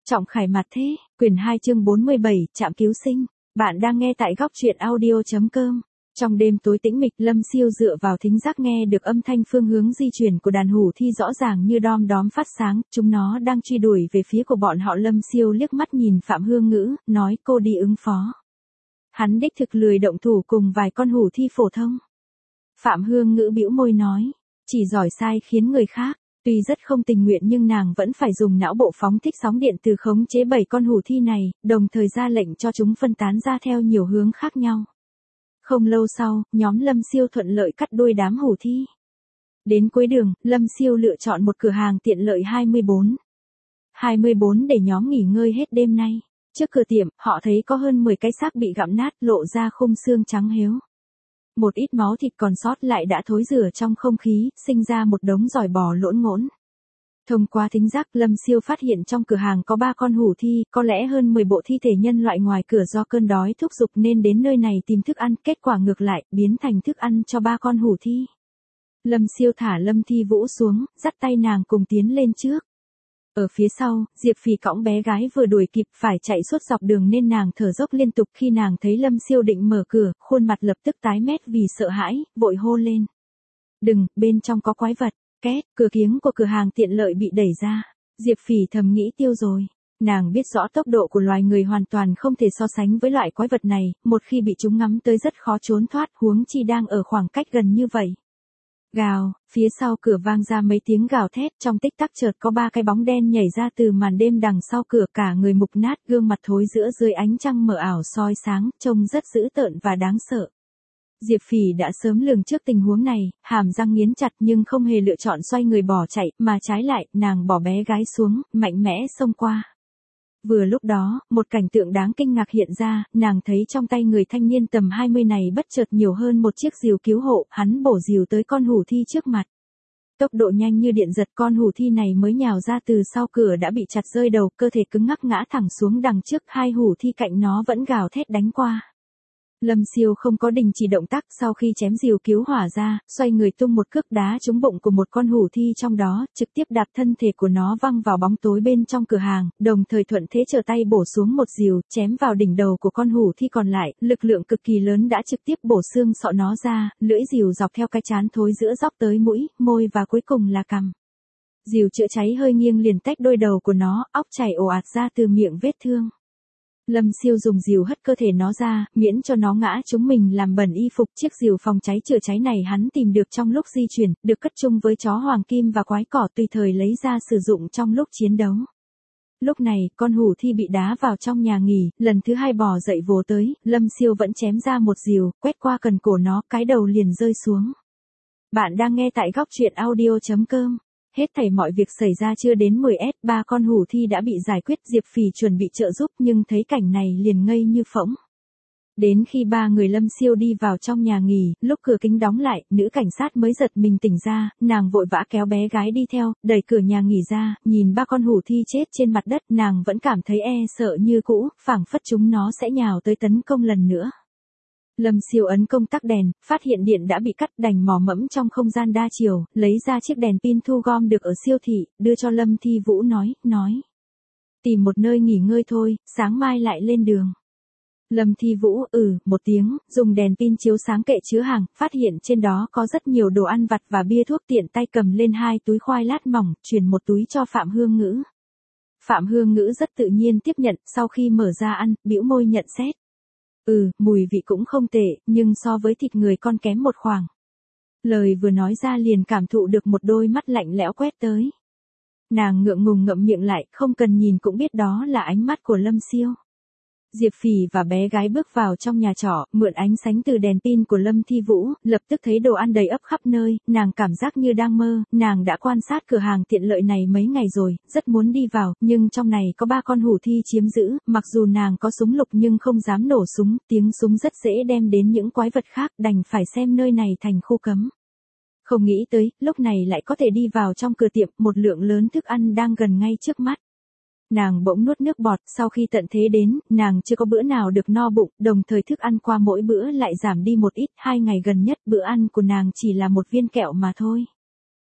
Trọng Khải Mặt Thế, quyển 2 chương 47, trạm cứu sinh. Bạn đang nghe tại góc truyện audio.com. Trong đêm tối tĩnh mịch, Lâm Siêu dựa vào thính giác nghe được âm thanh phương hướng di chuyển của đàn hủ thi rõ ràng như đom đóm phát sáng, chúng nó đang truy đuổi về phía của bọn họ. Lâm Siêu liếc mắt nhìn Phạm Hương Ngữ, nói cô đi ứng phó. Hắn đích thực lười động thủ cùng vài con hủ thi phổ thông. Phạm Hương Ngữ bĩu môi nói, chỉ giỏi sai khiến người khác. Tuy rất không tình nguyện nhưng nàng vẫn phải dùng não bộ phóng thích sóng điện từ khống chế 7 con hủ thi này, đồng thời ra lệnh cho chúng phân tán ra theo nhiều hướng khác nhau. Không lâu sau, nhóm Lâm Siêu thuận lợi cắt đuôi đám hủ thi. Đến cuối đường, Lâm Siêu lựa chọn một cửa hàng tiện lợi 24 để nhóm nghỉ ngơi hết đêm nay. Trước cửa tiệm, họ thấy có hơn 10 cái xác bị gặm nát, lộ ra khung xương trắng héo. Một ít máu thịt còn sót lại đã thối rữa trong không khí, sinh ra một đống giòi bò lỗn ngỗn. Thông qua thính giác, Lâm Siêu phát hiện trong cửa hàng có 3 con hủ thi, có lẽ hơn 10 bộ thi thể nhân loại ngoài cửa do cơn đói thúc giục nên đến nơi này tìm thức ăn, kết quả ngược lại, biến thành thức ăn cho 3 con hủ thi. Lâm Siêu thả Lâm Thi Vũ xuống, dắt tay nàng cùng tiến lên trước. Ở phía sau, Diệp Phỉ cõng bé gái vừa đuổi kịp, phải chạy suốt dọc đường nên nàng thở dốc liên tục. Khi nàng thấy Lâm Siêu định mở cửa, khuôn mặt lập tức tái mét vì sợ hãi, vội hô lên. Đừng, bên trong có quái vật. Két, cửa kiếng của cửa hàng tiện lợi bị đẩy ra. Diệp Phỉ thầm nghĩ tiêu rồi. Nàng biết rõ tốc độ của loài người hoàn toàn không thể so sánh với loại quái vật này, một khi bị chúng ngắm tới rất khó trốn thoát, huống chi đang ở khoảng cách gần như vậy. Gào, phía sau cửa vang ra mấy tiếng gào thét, trong tích tắc chợt có 3 cái bóng đen nhảy ra từ màn đêm đằng sau cửa, cả người mục nát, gương mặt thối rữa dưới ánh trăng mờ ảo soi sáng, trông rất dữ tợn và đáng sợ. Diệp Phỉ đã sớm lường trước tình huống này, hàm răng nghiến chặt nhưng không hề lựa chọn xoay người bỏ chạy, mà trái lại, nàng bỏ bé gái xuống, mạnh mẽ xông qua. Vừa lúc đó, một cảnh tượng đáng kinh ngạc hiện ra, nàng thấy trong tay người thanh niên tầm 20 này bất chợt nhiều hơn một chiếc rìu cứu hộ, hắn bổ rìu tới con hủ thi trước mặt. Tốc độ nhanh như điện giật, con hủ thi này mới nhào ra từ sau cửa đã bị chặt rơi đầu, cơ thể cứng ngắc ngã thẳng xuống đằng trước, 2 hủ thi cạnh nó vẫn gào thét đánh qua. Lâm Siêu không có đình chỉ động tác, sau khi chém rìu cứu hỏa ra, xoay người tung một cước đá trúng bụng của một con hủ thi trong đó, trực tiếp đạp thân thể của nó văng vào bóng tối bên trong cửa hàng, đồng thời thuận thế trở tay bổ xuống một rìu, chém vào đỉnh đầu của con hủ thi còn lại, lực lượng cực kỳ lớn đã trực tiếp bổ xương sọ nó ra, lưỡi rìu dọc theo cái trán thối rữa dóc tới mũi, môi và cuối cùng là cằm. Rìu chữa cháy hơi nghiêng liền tách đôi đầu của nó, óc chảy ồ ạt ra từ miệng vết thương. Lâm Siêu dùng rìu hất cơ thể nó ra, miễn cho nó ngã chúng mình làm bẩn y phục. Chiếc rìu phòng cháy chữa cháy này hắn tìm được trong lúc di chuyển, được cất chung với chó hoàng kim và quái cỏ, tùy thời lấy ra sử dụng trong lúc chiến đấu. Lúc này, con hủ thi bị đá vào trong nhà nghỉ, lần thứ 2 bò dậy vồ tới, Lâm Siêu vẫn chém ra một rìu, quét qua cần cổ nó, cái đầu liền rơi xuống. Bạn đang nghe tại góc truyện audio.com. Hết thảy mọi việc xảy ra chưa đến 10s, 3 con hủ thi đã bị giải quyết. Diệp Phỉ chuẩn bị trợ giúp nhưng thấy cảnh này liền ngây như phỗng. Đến khi 3 người Lâm Siêu đi vào trong nhà nghỉ, lúc cửa kính đóng lại, nữ cảnh sát mới giật mình tỉnh ra, nàng vội vã kéo bé gái đi theo, đẩy cửa nhà nghỉ ra, nhìn 3 con hủ thi chết trên mặt đất, nàng vẫn cảm thấy sợ như cũ, phảng phất chúng nó sẽ nhào tới tấn công lần nữa. Lâm Siêu ấn công tắc đèn, phát hiện điện đã bị cắt, đành mò mẫm trong không gian đa chiều, lấy ra chiếc đèn pin thu gom được ở siêu thị, đưa cho Lâm Thi Vũ nói. Tìm một nơi nghỉ ngơi thôi, sáng mai lại lên đường. Lâm Thi Vũ, một tiếng, dùng đèn pin chiếu sáng kệ chứa hàng, phát hiện trên đó có rất nhiều đồ ăn vặt và bia thuốc, tiện tay cầm lên 2 túi khoai lát mỏng, chuyển một túi cho Phạm Hương Ngữ. Phạm Hương Ngữ rất tự nhiên tiếp nhận, sau khi mở ra ăn, bĩu môi nhận xét. Mùi vị cũng không tệ, nhưng so với thịt người con kém một khoảng. Lời vừa nói ra liền cảm thụ được một đôi mắt lạnh lẽo quét tới. Nàng ngượng ngùng ngậm miệng lại, không cần nhìn cũng biết đó là ánh mắt của Lâm Siêu. Diệp Phỉ và bé gái bước vào trong nhà trọ, mượn ánh sáng từ đèn pin của Lâm Thi Vũ, lập tức thấy đồ ăn đầy ắp khắp nơi, nàng cảm giác như đang mơ. Nàng đã quan sát cửa hàng tiện lợi này mấy ngày rồi, rất muốn đi vào, nhưng trong này có 3 con hủ thi chiếm giữ, mặc dù nàng có súng lục nhưng không dám nổ súng, tiếng súng rất dễ đem đến những quái vật khác, đành phải xem nơi này thành khu cấm. Không nghĩ tới, lúc này lại có thể đi vào trong cửa tiệm, một lượng lớn thức ăn đang gần ngay trước mắt. Nàng bỗng nuốt nước bọt, sau khi tận thế đến, nàng chưa có bữa nào được no bụng, đồng thời thức ăn qua mỗi bữa lại giảm đi một ít, 2 ngày gần nhất bữa ăn của nàng chỉ là một viên kẹo mà thôi.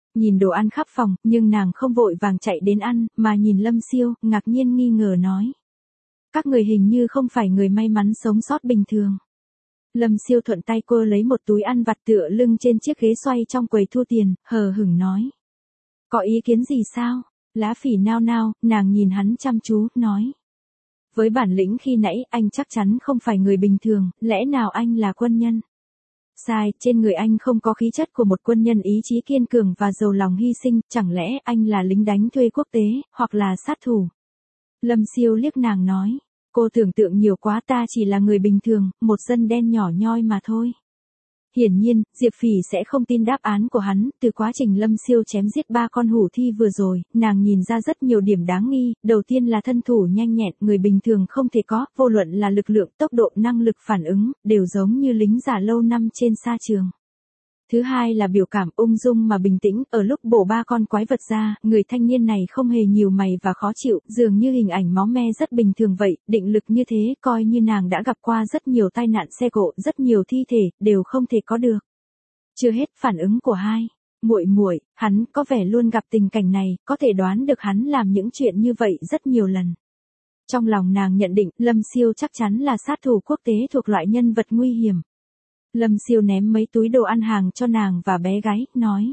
Nhìn đồ ăn khắp phòng, nhưng nàng không vội vàng chạy đến ăn, mà nhìn Lâm Siêu, ngạc nhiên nghi ngờ nói. Các người hình như không phải người may mắn sống sót bình thường. Lâm Siêu thuận tay cô lấy một túi ăn vặt tựa lưng trên chiếc ghế xoay trong quầy thu tiền, hờ hững nói. Có ý kiến gì sao? Lá Phỉ nao nao, nàng nhìn hắn chăm chú, nói. Với bản lĩnh khi nãy, anh chắc chắn không phải người bình thường, lẽ nào anh là quân nhân? Sai, trên người anh không có khí chất của một quân nhân, ý chí kiên cường và giàu lòng hy sinh, chẳng lẽ anh là lính đánh thuê quốc tế, hoặc là sát thủ? Lâm Siêu liếc nàng nói. Cô tưởng tượng nhiều quá, ta chỉ là người bình thường, một dân đen nhỏ nhoi mà thôi. Hiển nhiên, Diệp Phỉ sẽ không tin đáp án của hắn, từ quá trình Lâm Siêu chém giết 3 con hủ thi vừa rồi, nàng nhìn ra rất nhiều điểm đáng nghi, đầu tiên là thân thủ nhanh nhẹn, người bình thường không thể có, vô luận là lực lượng, tốc độ, năng lực phản ứng, đều giống như lính già lâu năm trên sa trường. Thứ hai là biểu cảm ung dung mà bình tĩnh, ở lúc bổ 3 con quái vật ra, người thanh niên này không hề nhíu mày và khó chịu, dường như hình ảnh máu me rất bình thường vậy, định lực như thế, coi như nàng đã gặp qua rất nhiều tai nạn xe cộ, rất nhiều thi thể, đều không thể có được. Chưa hết, phản ứng của hai muội muội, hắn có vẻ luôn gặp tình cảnh này, có thể đoán được hắn làm những chuyện như vậy rất nhiều lần. Trong lòng nàng nhận định, Lâm Siêu chắc chắn là sát thủ quốc tế thuộc loại nhân vật nguy hiểm. Lâm Siêu ném mấy túi đồ ăn hàng cho nàng và bé gái, nói.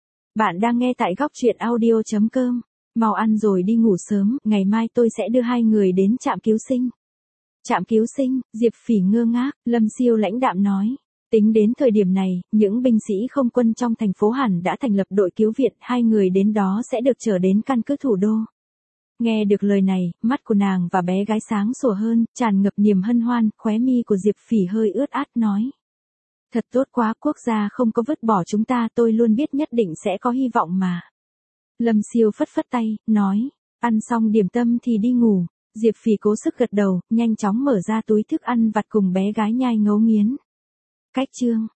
Bạn đang nghe tại Góc Truyện Audio.com. Mau ăn rồi đi ngủ sớm, ngày mai tôi sẽ đưa hai người đến trạm cứu sinh. Trạm cứu sinh, Diệp Phỉ ngơ ngác, Lâm Siêu lãnh đạm nói. Tính đến thời điểm này, những binh sĩ không quân trong thành phố hẳn đã thành lập đội cứu viện, hai người đến đó sẽ được trở đến căn cứ thủ đô. Nghe được lời này, mắt của nàng và bé gái sáng sủa hơn, tràn ngập niềm hân hoan, khóe mi của Diệp Phỉ hơi ướt át nói. Thật tốt quá, quốc gia không có vứt bỏ chúng ta, tôi luôn biết nhất định sẽ có hy vọng mà. Lâm Siêu phất phất tay, nói, ăn xong điểm tâm thì đi ngủ. Diệp Phỉ cố sức gật đầu, nhanh chóng mở ra túi thức ăn vặt cùng bé gái nhai ngấu nghiến. Cách chương